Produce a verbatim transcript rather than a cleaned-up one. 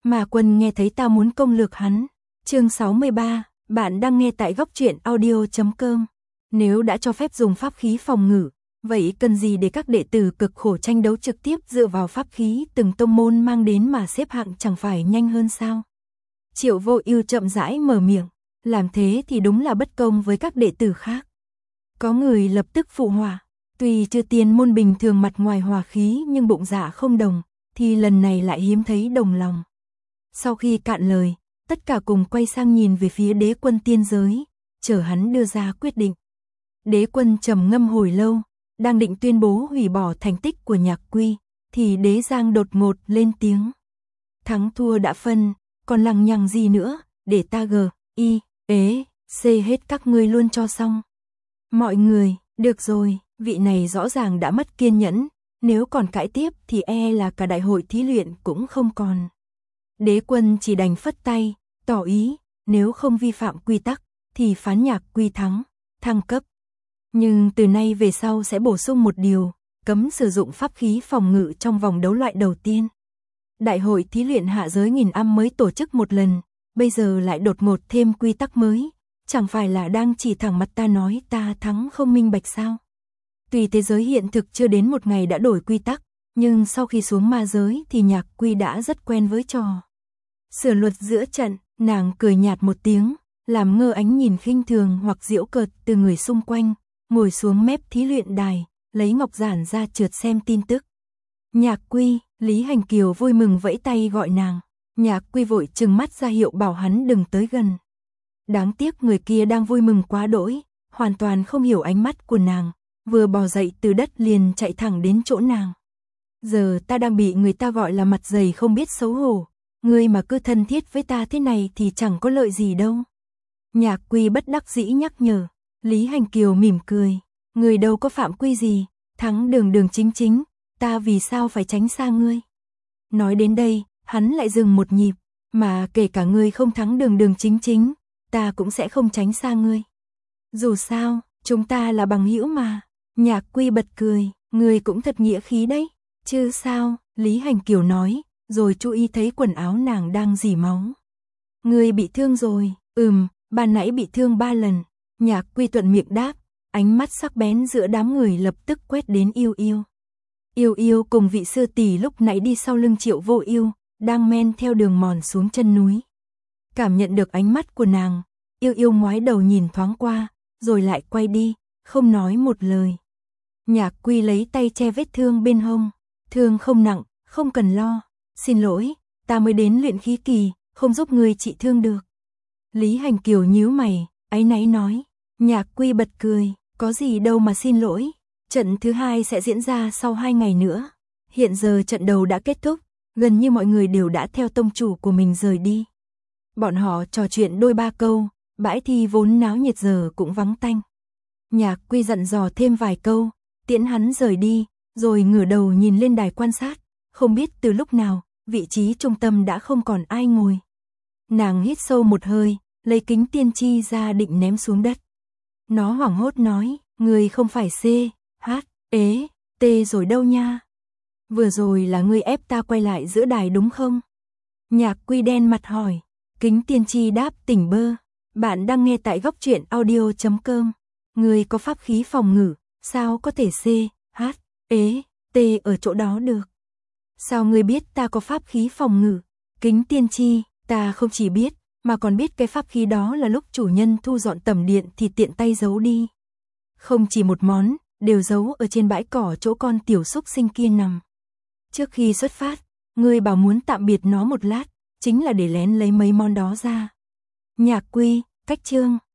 Mà Quân nghe thấy tao muốn công lược hắn. Chương sáu mươi ba, bạn đang nghe tại góc truyện audio chấm com. Nếu đã cho phép dùng pháp khí phòng ngự, vậy cần gì để các đệ tử cực khổ tranh đấu trực tiếp dựa vào pháp khí từng tông môn mang đến mà xếp hạng chẳng phải nhanh hơn sao? Triệu Vô Ưu chậm rãi mở miệng, làm thế thì đúng là bất công với các đệ tử khác. Có người lập tức phụ họa, tuy chưa tiên môn bình thường mặt ngoài hòa khí nhưng bụng dạ không đồng, thì lần này lại hiếm thấy đồng lòng. Sau khi cạn lời, tất cả cùng quay sang nhìn về phía Đế Quân tiên giới, chờ hắn đưa ra quyết định. Đế Quân trầm ngâm hồi lâu, đang định tuyên bố hủy bỏ thành tích của Nhạc Quy, thì Đế Giang đột ngột lên tiếng. Thắng thua đã phân, còn lằng nhằng gì nữa, để ta gờ, y, ế, xê hết các ngươi luôn cho xong. Mọi người, được rồi, vị này rõ ràng đã mất kiên nhẫn, nếu còn cãi tiếp thì e là cả đại hội thí luyện cũng không còn. Đế Quân chỉ đành phất tay, tỏ ý, nếu không vi phạm quy tắc, thì phán Nhạc Quy thắng, thăng cấp. Nhưng từ nay về sau sẽ bổ sung một điều, cấm sử dụng pháp khí phòng ngự trong vòng đấu loại đầu tiên. Đại hội thí luyện hạ giới nghìn âm mới tổ chức một lần, bây giờ lại đột ngột thêm quy tắc mới, chẳng phải là đang chỉ thẳng mặt ta nói ta thắng không minh bạch sao? Tuy thế giới hiện thực chưa đến một ngày đã đổi quy tắc, nhưng sau khi xuống ma giới thì Nhạc Quy đã rất quen với trò sửa luật giữa trận. Nàng cười nhạt một tiếng, làm ngơ ánh nhìn khinh thường hoặc giễu cợt từ người xung quanh, ngồi xuống mép thí luyện đài, lấy ngọc giản ra trượt xem tin tức. Nhạc Quy, Lý Hành Kiều vui mừng vẫy tay gọi nàng. Nhạc Quy vội trừng mắt ra hiệu bảo hắn đừng tới gần. Đáng tiếc người kia đang vui mừng quá đỗi, hoàn toàn không hiểu ánh mắt của nàng, vừa bò dậy từ đất liền chạy thẳng đến chỗ nàng. Giờ ta đang bị người ta gọi là mặt dày không biết xấu hổ, ngươi mà cứ thân thiết với ta thế này thì chẳng có lợi gì đâu. Nhạc Quy bất đắc dĩ nhắc nhở. Lý Hành Kiều mỉm cười, ngươi đâu có phạm quy gì, thắng đường đường chính chính, ta vì sao phải tránh xa ngươi. Nói đến đây, hắn lại dừng một nhịp, mà kể cả ngươi không thắng đường đường chính chính, ta cũng sẽ không tránh xa ngươi. Dù sao, chúng ta là bằng hữu mà. Nhạc Quy bật cười, ngươi cũng thật nghĩa khí đấy. Chứ sao, Lý Hành Kiều nói, rồi chú ý thấy quần áo nàng đang rỉ máu. Ngươi bị thương rồi, ừm, ban nãy bị thương ba lần. Nhạc Quy thuận miệng đáp, ánh mắt sắc bén giữa đám người lập tức quét đến Yêu Yêu. Yêu Yêu cùng vị sư tỷ lúc nãy đi sau lưng Triệu Vô Ưu, đang men theo đường mòn xuống chân núi. Cảm nhận được ánh mắt của nàng, Yêu Yêu ngoái đầu nhìn thoáng qua, rồi lại quay đi, không nói một lời. Nhạc Quy lấy tay che vết thương bên hông, thương không nặng, không cần lo. Xin lỗi, ta mới đến luyện khí kỳ, không giúp ngươi trị thương được. Lý Hành Kiều nhíu mày, áy náy nói. Nhạc Quy bật cười, có gì đâu mà xin lỗi. Trận thứ hai sẽ diễn ra sau hai ngày nữa. Hiện giờ trận đầu đã kết thúc, gần như mọi người đều đã theo tông chủ của mình rời đi. Bọn họ trò chuyện đôi ba câu, bãi thi vốn náo nhiệt giờ cũng vắng tanh. Nhạc Quy dặn dò thêm vài câu, tiễn hắn rời đi, rồi ngửa đầu nhìn lên đài quan sát, không biết từ lúc nào, vị trí trung tâm đã không còn ai ngồi. Nàng hít sâu một hơi, lấy kính tiên tri ra định ném xuống đất. Nó hoảng hốt nói, người không phải C, H, ế, T rồi đâu nha. Vừa rồi là ngươi ép ta quay lại giữa đài đúng không? Nhạc Quy đen mặt hỏi. Kính tiên tri đáp tỉnh bơ. Bạn đang nghe tại góc truyện audio chấm com. Ngươi có pháp khí phòng ngự, sao có thể C, H, ế, T ở chỗ đó được? Sao ngươi biết ta có pháp khí phòng ngự? Kính tiên tri, ta không chỉ biết, mà còn biết cái pháp khí đó là lúc chủ nhân thu dọn tẩm điện thì tiện tay giấu đi. Không chỉ một món, đều giấu ở trên bãi cỏ chỗ con tiểu xúc sinh kia nằm. Trước khi xuất phát, ngươi bảo muốn tạm biệt nó một lát, chính là để lén lấy mấy món đó ra. Nhạc Quy, cách chương.